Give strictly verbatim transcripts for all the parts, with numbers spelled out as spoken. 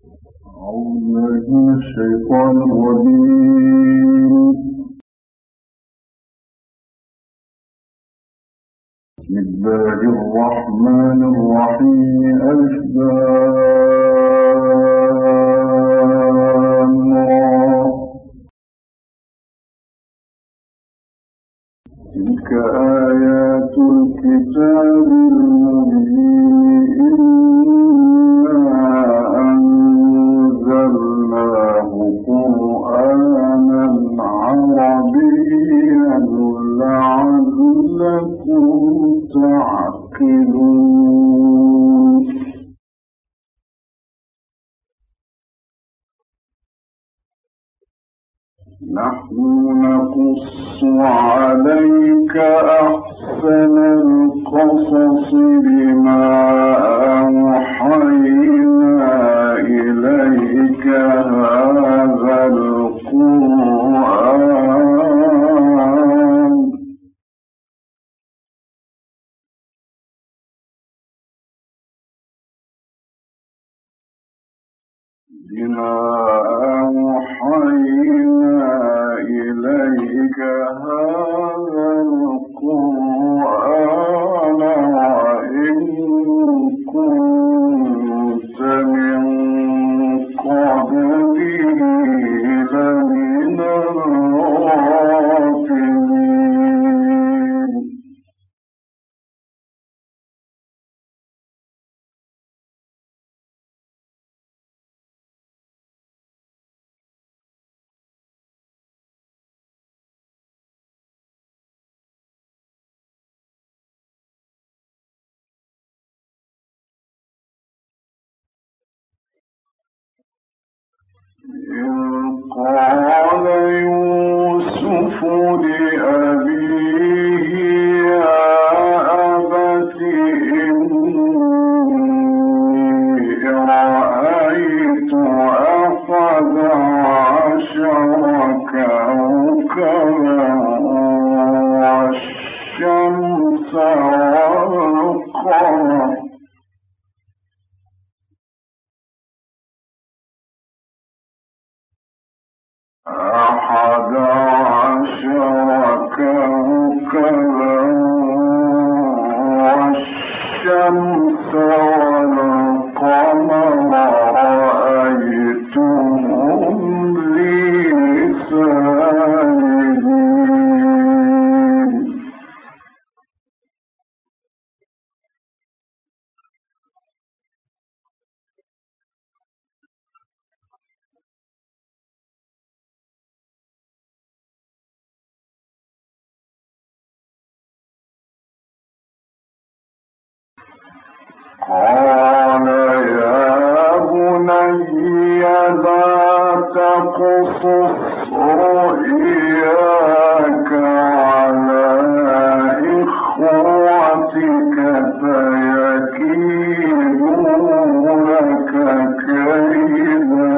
أعوذ بالله من الشيطان الرجيم. بسم الله الرحمن الرحيم. ألف لام را. تلك آيات الكتاب المبين. نحن نقص عليك أحسن القصص بما أوحينا إليك هذا القرآن بما أوحينا إليك هذا القرآن وإن كنت من قبله لمن الغافلين. إذ قال يوسف لأبيه يا أبت إني رأيت أحد عشر كوكبا والشمس والقمر أحد عشر كوكبا والشمس والقمر رأيتهم لي ساجدين. قال يا بني لا تقصص رؤياك على إخوتك فيكيدوا لك كيدا.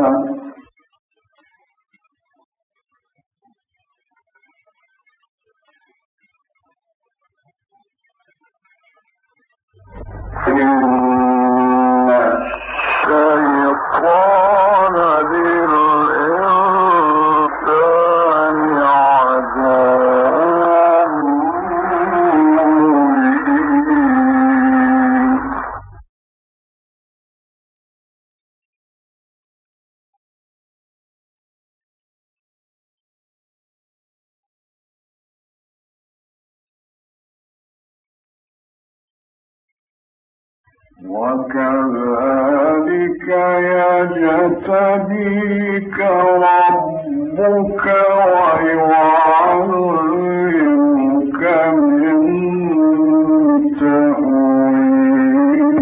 إن الشيطان للإنسان عدو مبين. وكذلك يجتبيك ربك ويعلمك من تأويل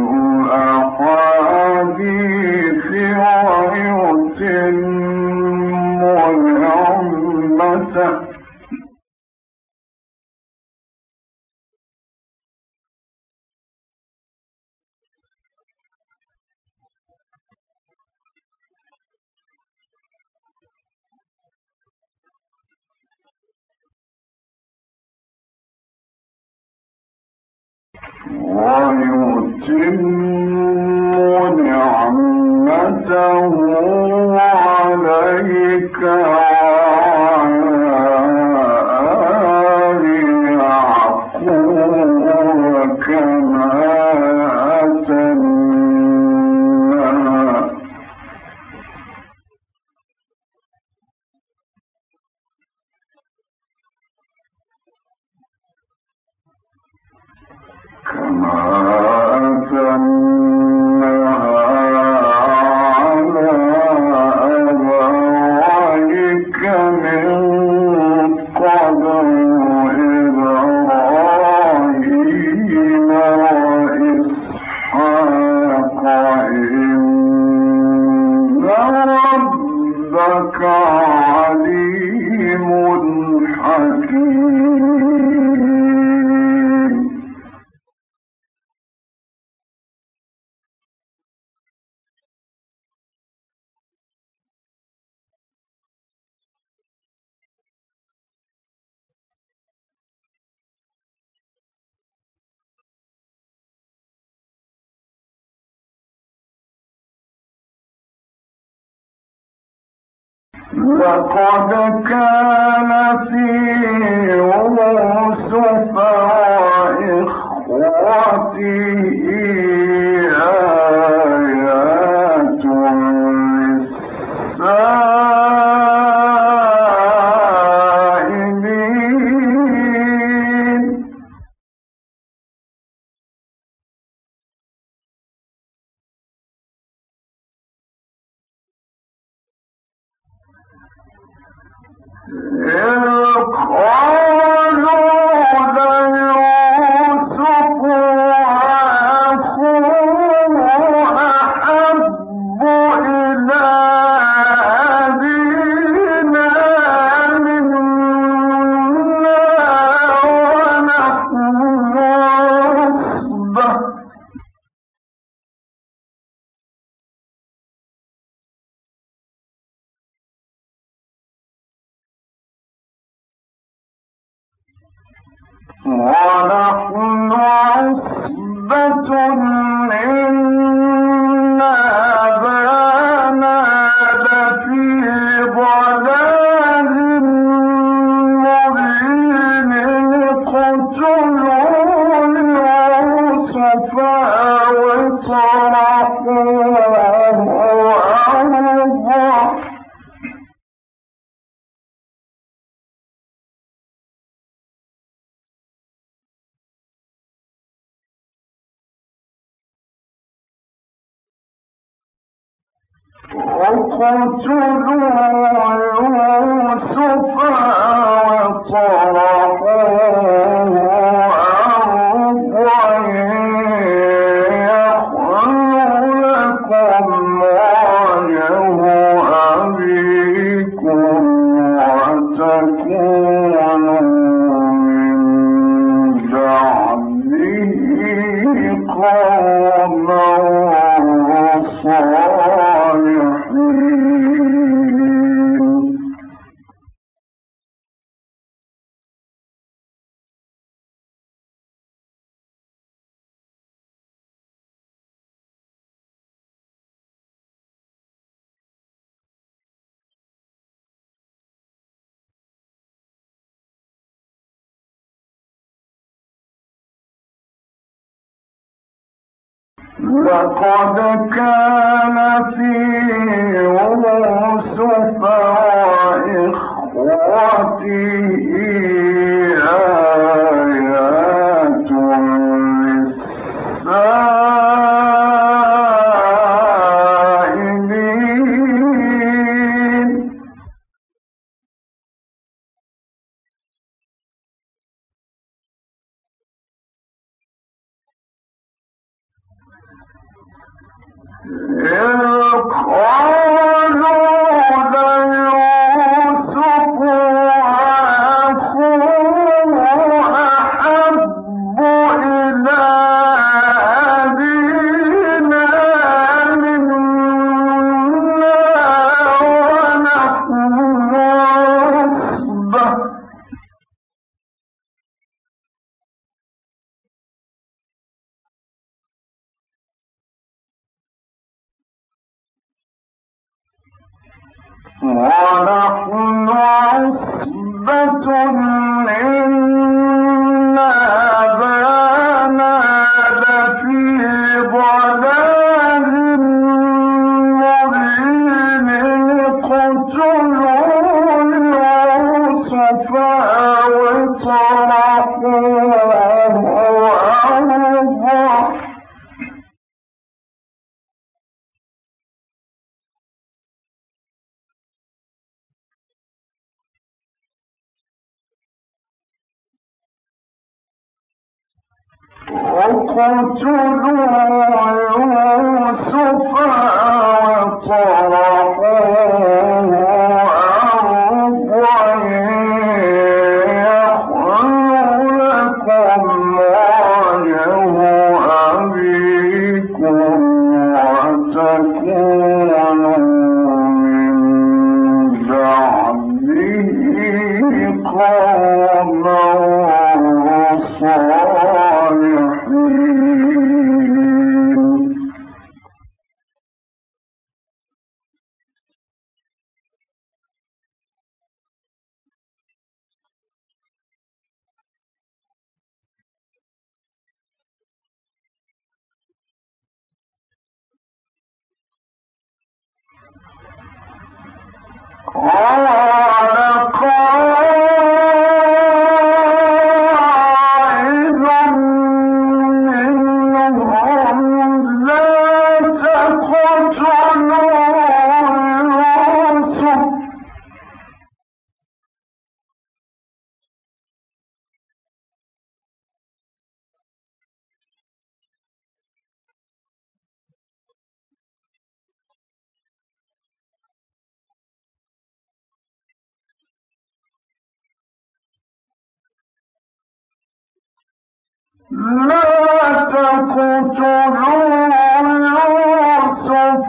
الأحاديث ويتم نعمته عليك وعلى يعقوب كما أتمها كما أتمها على أبويك من قبل إبراهيم وإسحاق إن ربك عليم حكيم. لقد كان في يوسف وإخوته آيات للسائلين. إذ قالوا ليوسف وأخوه أحب إلى أبينا منا ونحن عصبة ونحن عصبة إن أبانا لفي ضلال مبين. اقتلوا يوسف أو اطرحوه أرضا اقتلوا يوسف وطرحوه أرضا يخل لكم وجه أبيكم وتكونوا من بعده قوما صالحين. لقد كان في يوسف وإخوته آيات للسائلين. إذ قالوا ليوسف وأخوه أحب إلى أبينا منا ونحن عصبة ونحن عصبة إنا أبانا لفي ضلال مبين اقتلوا يوسف أو اطرحوه أرضا اقتلوا يوسف وطرحوه أرضا يخل لكم وجه أبيكم وتكونوا من بعده قوما صالحين. قال قائل منهم لا تقتلوا يوسف لا تقتلوا يوسف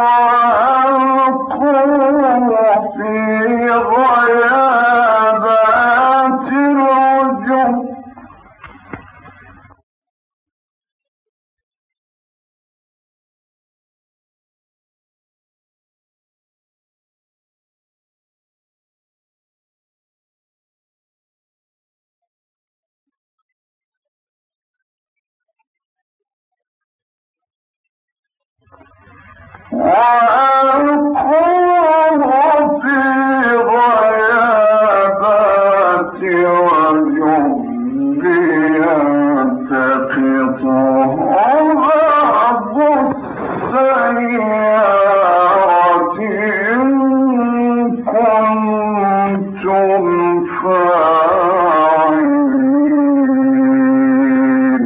وألقوه في غيابات الجب وألقوه في غيابات الجب يلتقطه بعض السيارة إن كنتم فاعلين.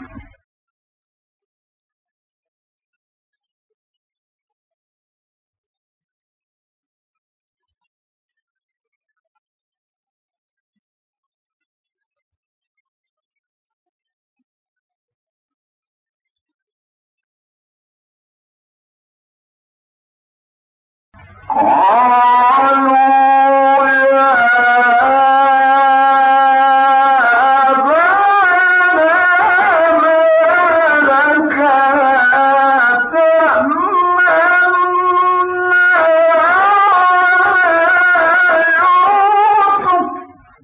قالوا يا أبانا ما لك لا تأمنا على يوسف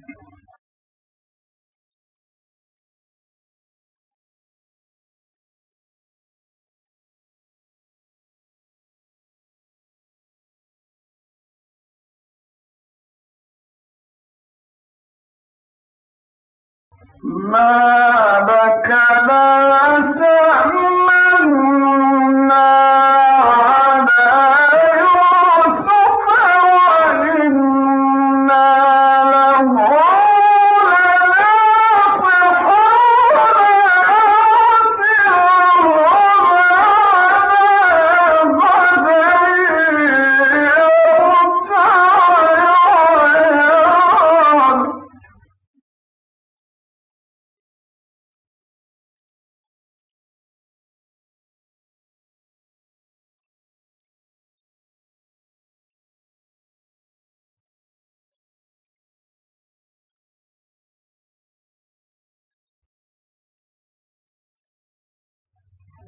ما لك لا تأمنا على يوسف وإنا له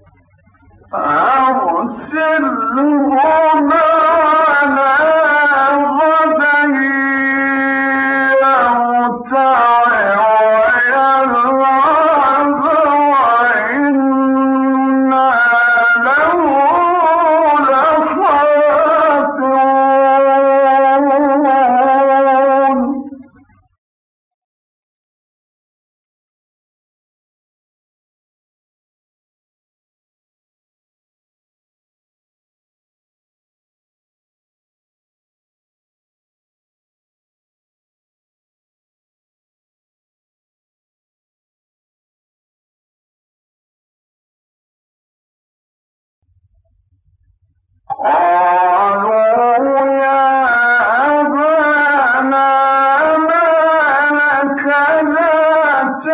أرسله معنا قالوا يا أبانا ما لك لا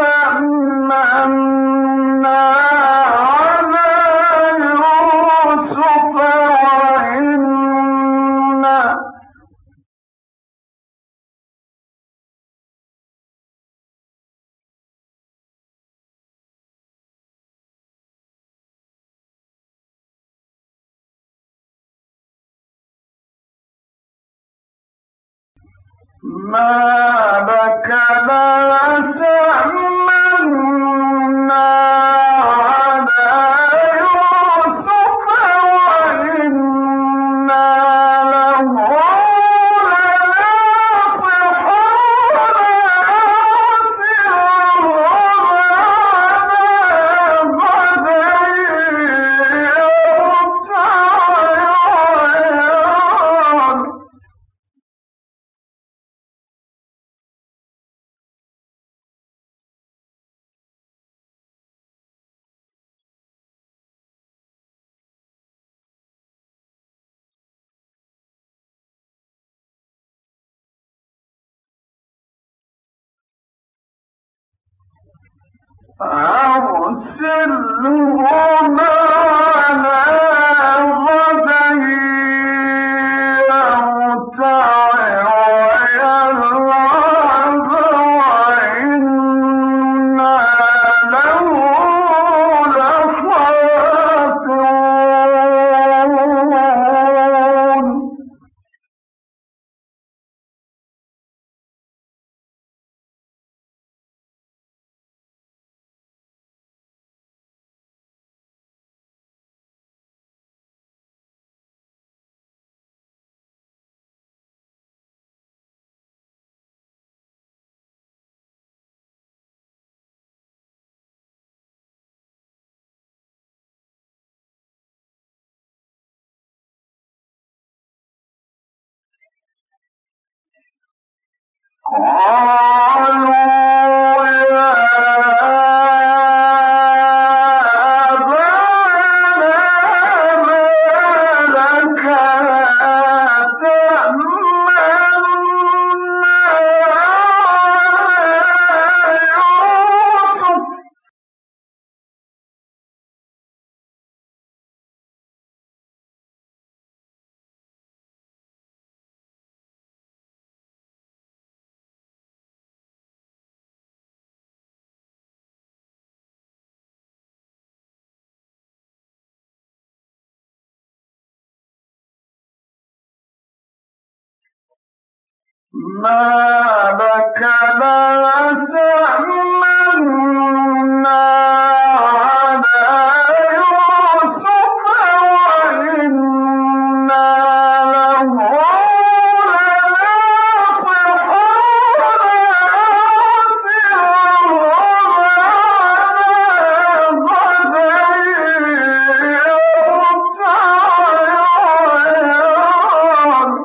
تأمنا على يوسف وإنا ما لك لا تأمنا على يوسف وإنا له لناصحون أرسله معنا غدا يرتع ويلعب وإنا له لحافظون قالوا يا أبانا ما لك لا تأمنا على يوسف ما لك لا تأمنا على يوسف وإنا له لناصحون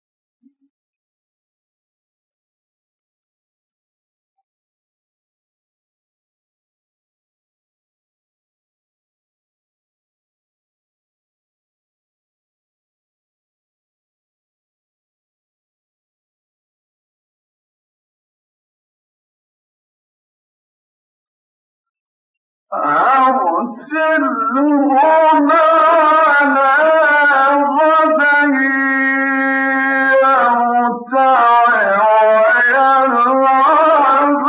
أرسله معنا غدا يرتع ويلعب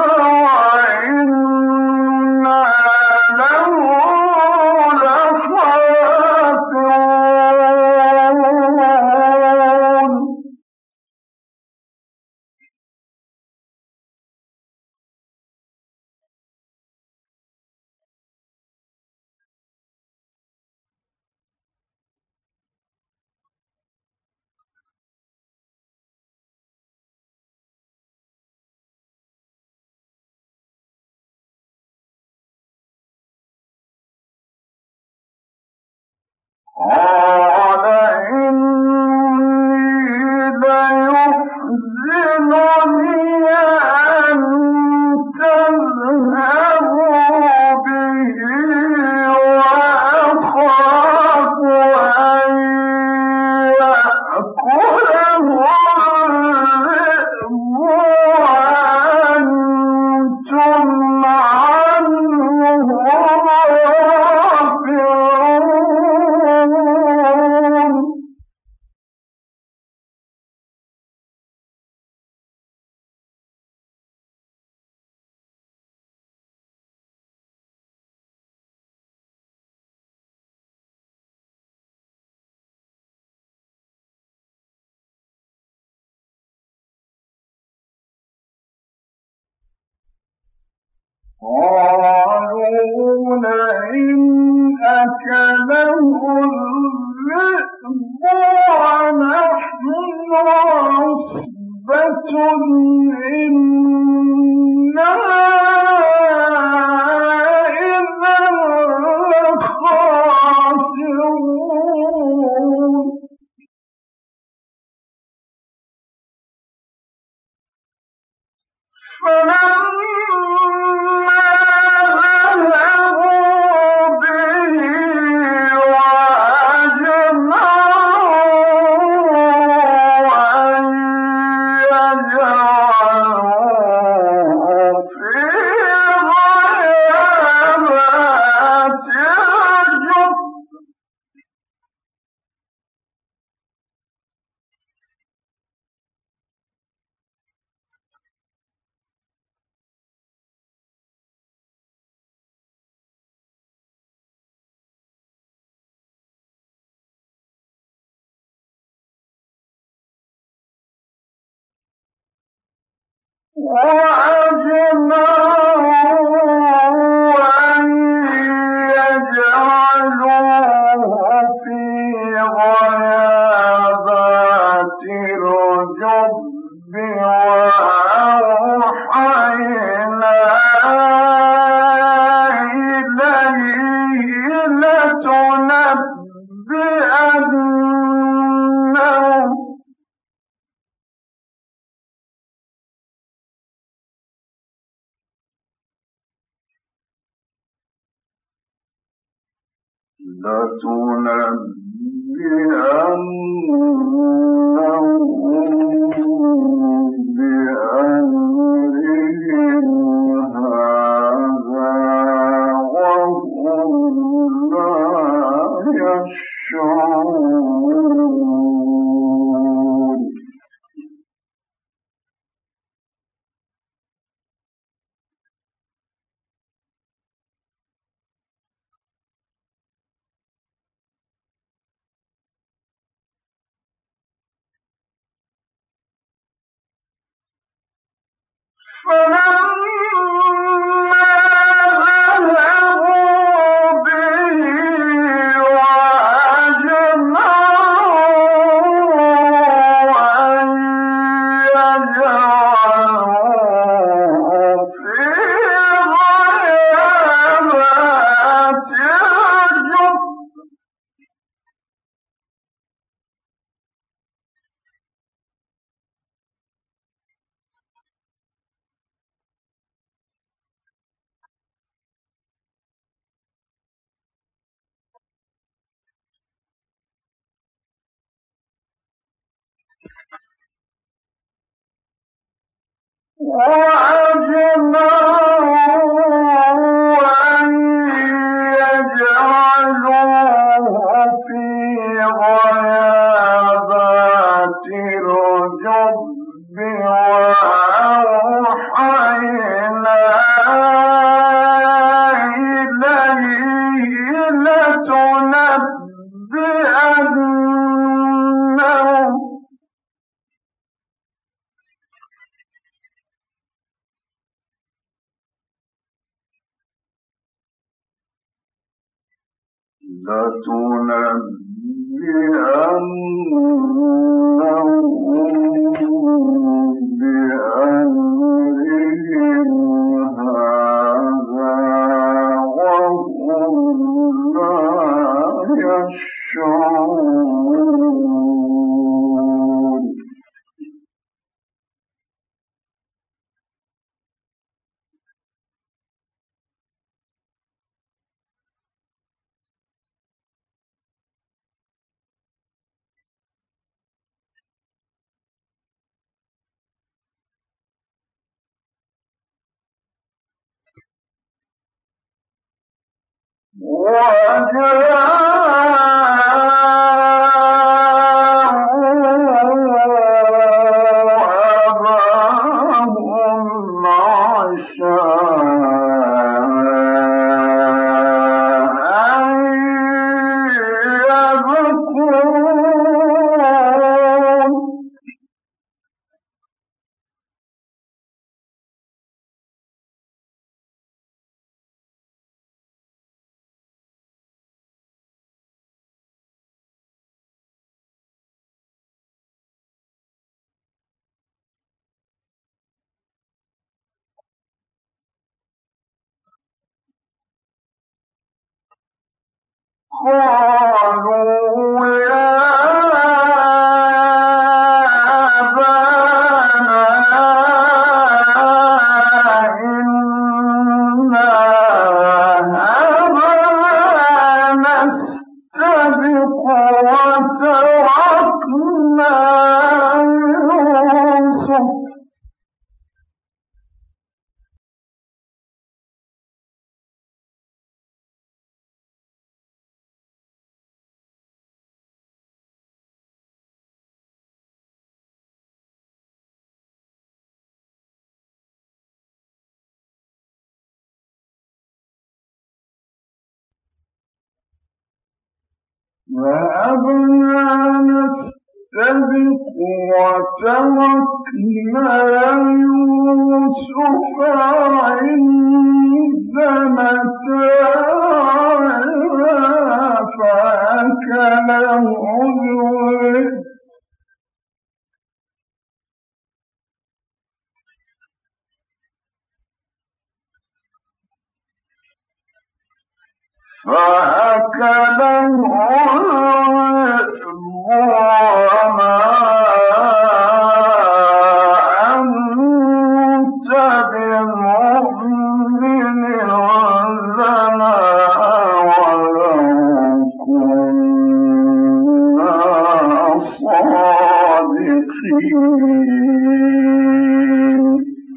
وإنا له لحافظون قال إني ليحزنني أن تذهبوا به وأخاف أن قالوا لئن أكله الذئب ونحن عصبة إنا إذا لخاسرون فلما ذهبوا به وأجمعوا أن يجعلوه في غيابات الجب وأجمعوا أن يجعلوه في غيابات الجب وأوحينا إليه لتنبئنهم لتنبئنهم بأمرهم هذا وهم لا يشعرون فلما ذهبوا به وأجمعوا أن يجعلوه في غيابات الجب وأجمعوا أن يجعلوه في غيابات الجب وأوحينا إليه لتنبئنهم لتنبئنهم بأمرهم هذا وهم لا يشعرون قالوا يا ذهبنا نستبق وتركنا يوسف عند متاعنا فأكله الذئب فأكله الذئب وما أنت بمؤمن لنا ولو كنا صادقين.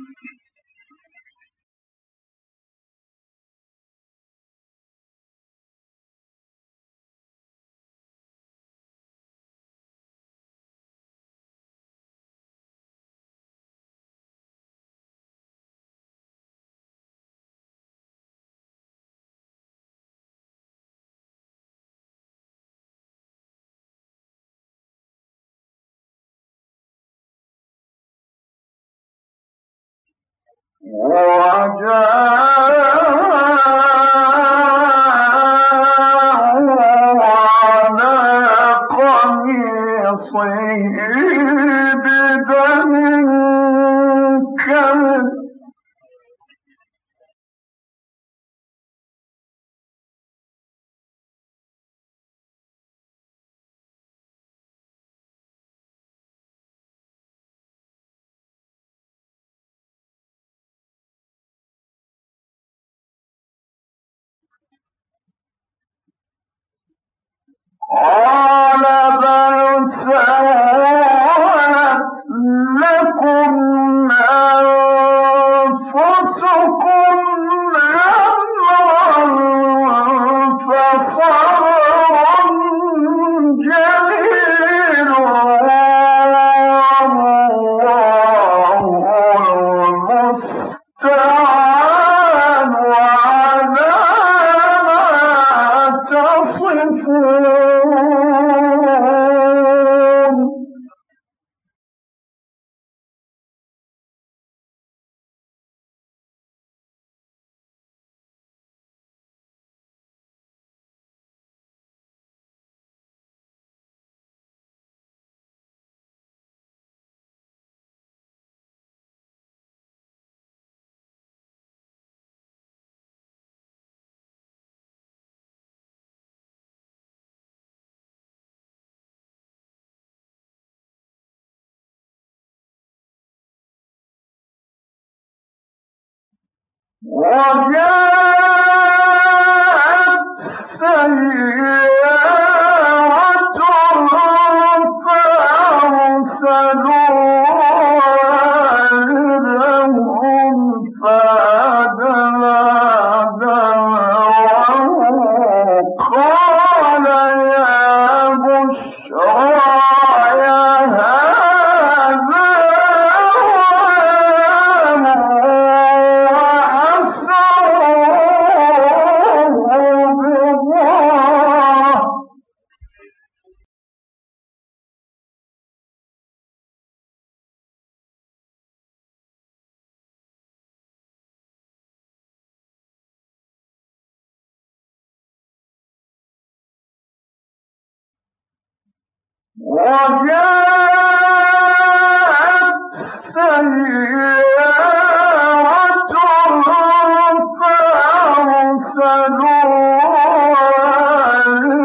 وجاءوا على قميصه بدم كذب قال بل سولت لكم أنفسكم أمرا فصبر جميل والله المستعان على ما تصفون. وجاءت سيارة فأرسلوا واردهم فأدلى دلوه قال يا بشرى يا وجاءت سيارة فأرسلوا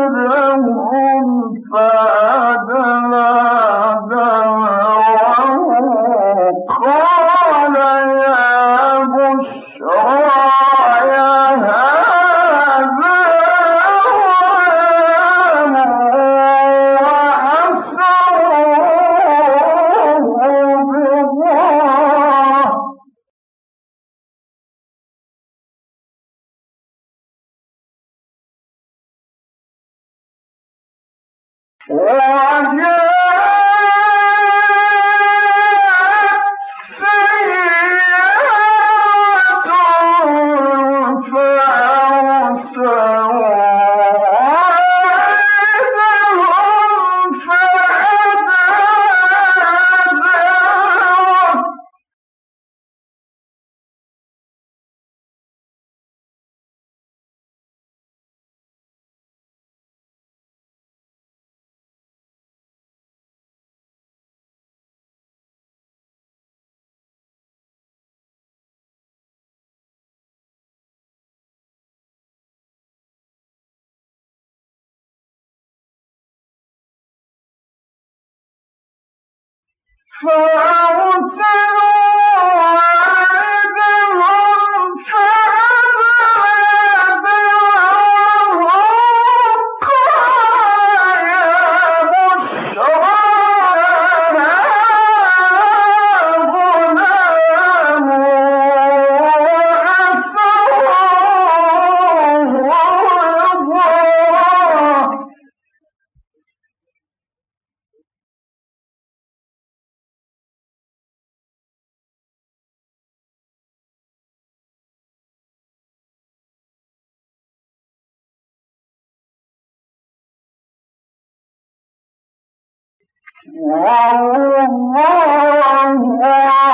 والله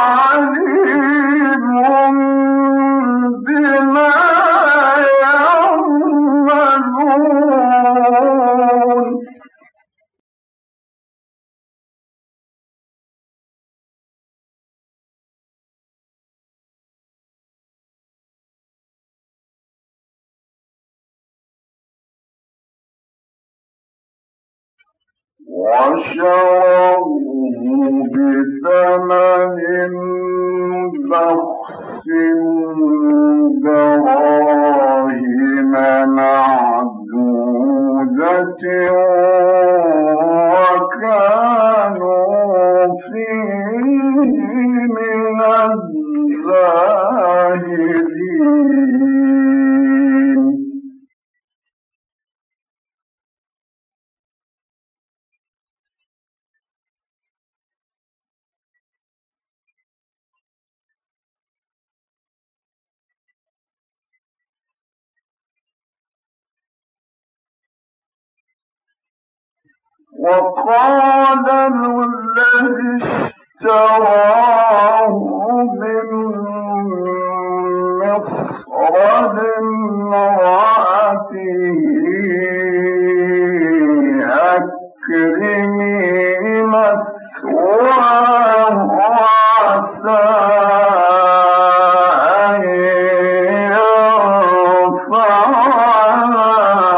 عليم بما يعملون وشروه بثمن بخس دراهم معدودة وكانوا فيه من الزاهدين وقال الذي اشتراه من مصر لامرأته أكرمي مثواه عسى أن ينفعنا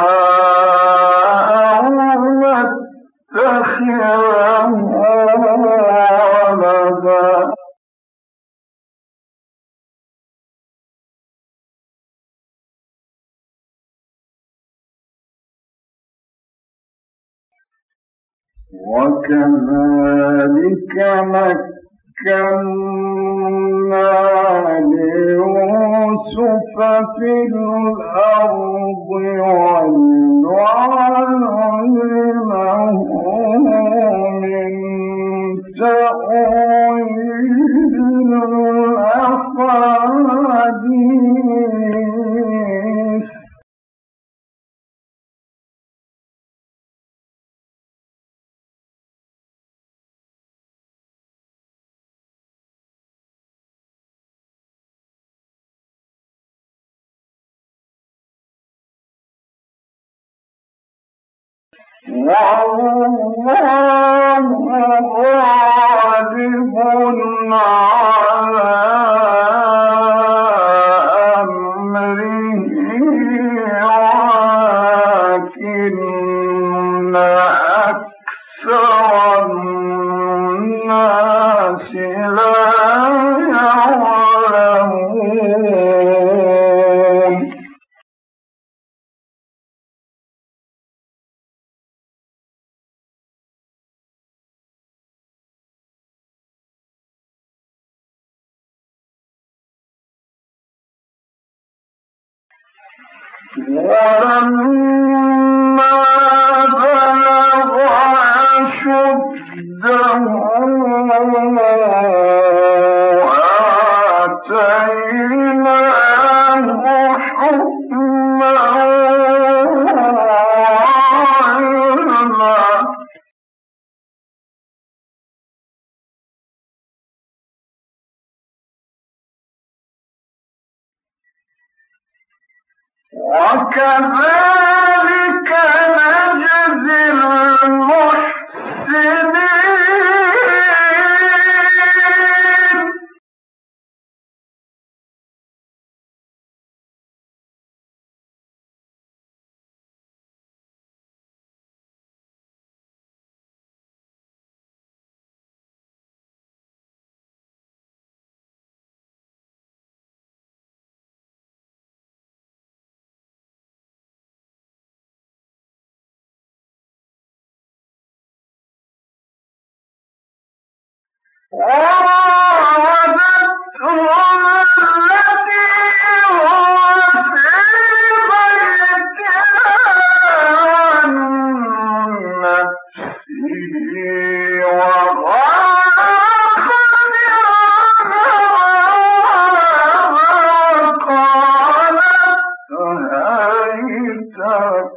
وكذلك مكنا ليوسف في الأرض ونعلمه من تأويل الأحاديث والله غالب على أمره ولكن أكثر الناس لا يعلمون ولما بلغ وكذلك نجزي المحسنين وراودته التي هو في بيتها عن نفسه وغلقت عليها وقالت هيت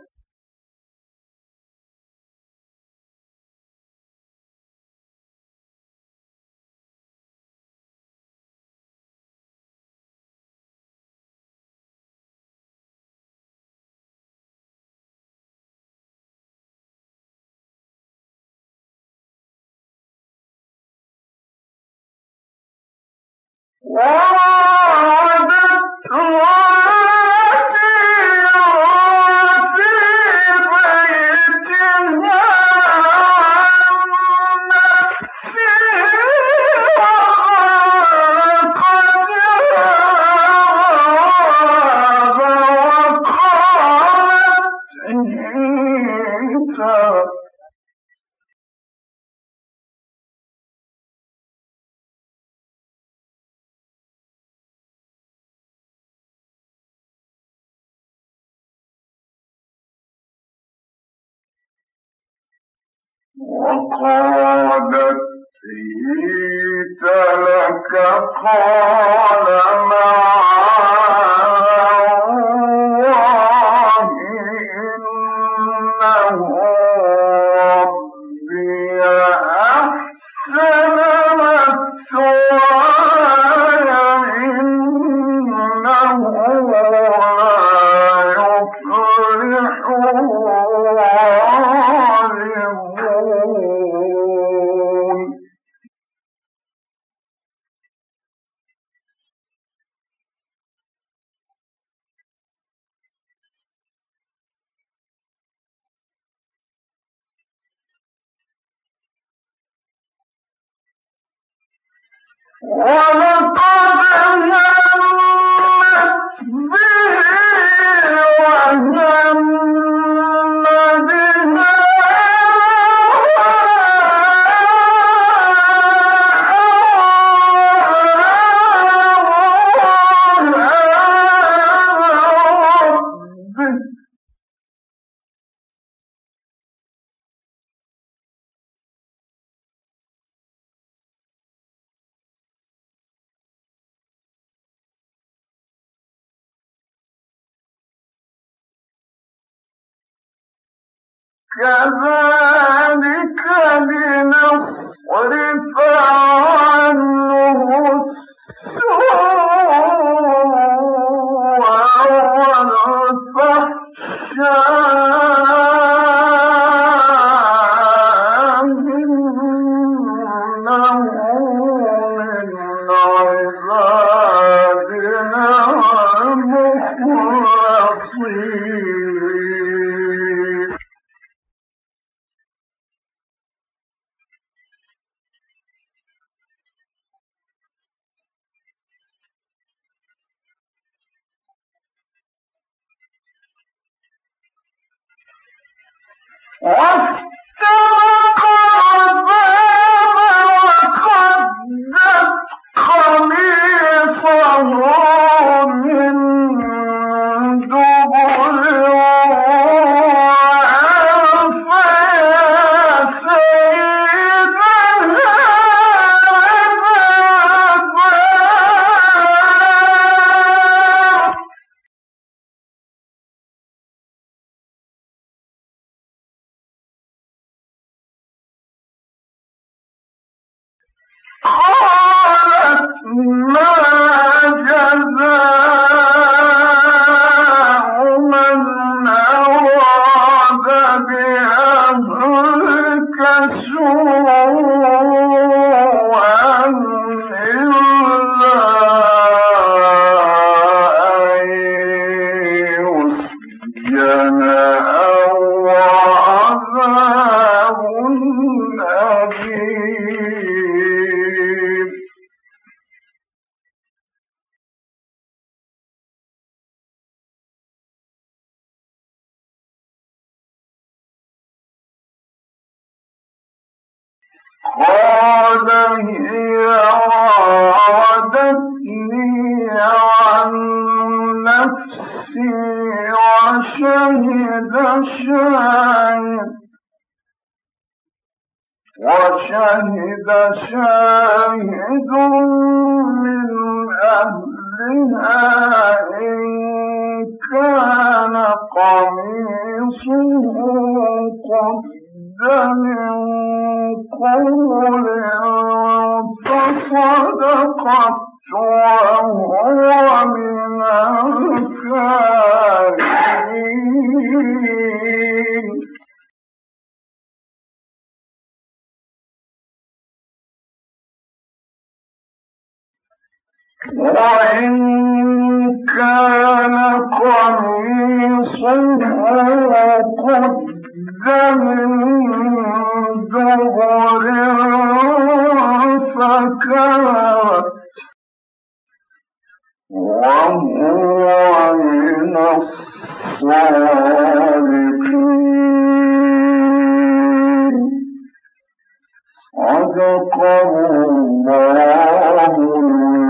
وراودته التي هو في بيتها عن نفسه وغلقت الباب وقالت هيت وقالت هيت لك قال معاذ الله إنه ربي أحسن مثواي إنه لا يفلح الظالمون ولقد همت به وهم بها كذلك لنصرف عنه السوء والفحشاء إنه من عبادنا المخلصين واستبق الباب وقدت قميصه من دبر وألف يا سيدها لبابا قالت ما جزاء يهلك سوءا إلا أن يسجن أو عذاب أليم. قال هي راودتني عن نفسي وشهد شاهد وشهد شاهد من أهلها إن كان قميصه قد من قول فصدقت وهو من الكاذبين. وإن كان قميصه قد من دبر فكانت وهو من الصادقين. صدق الله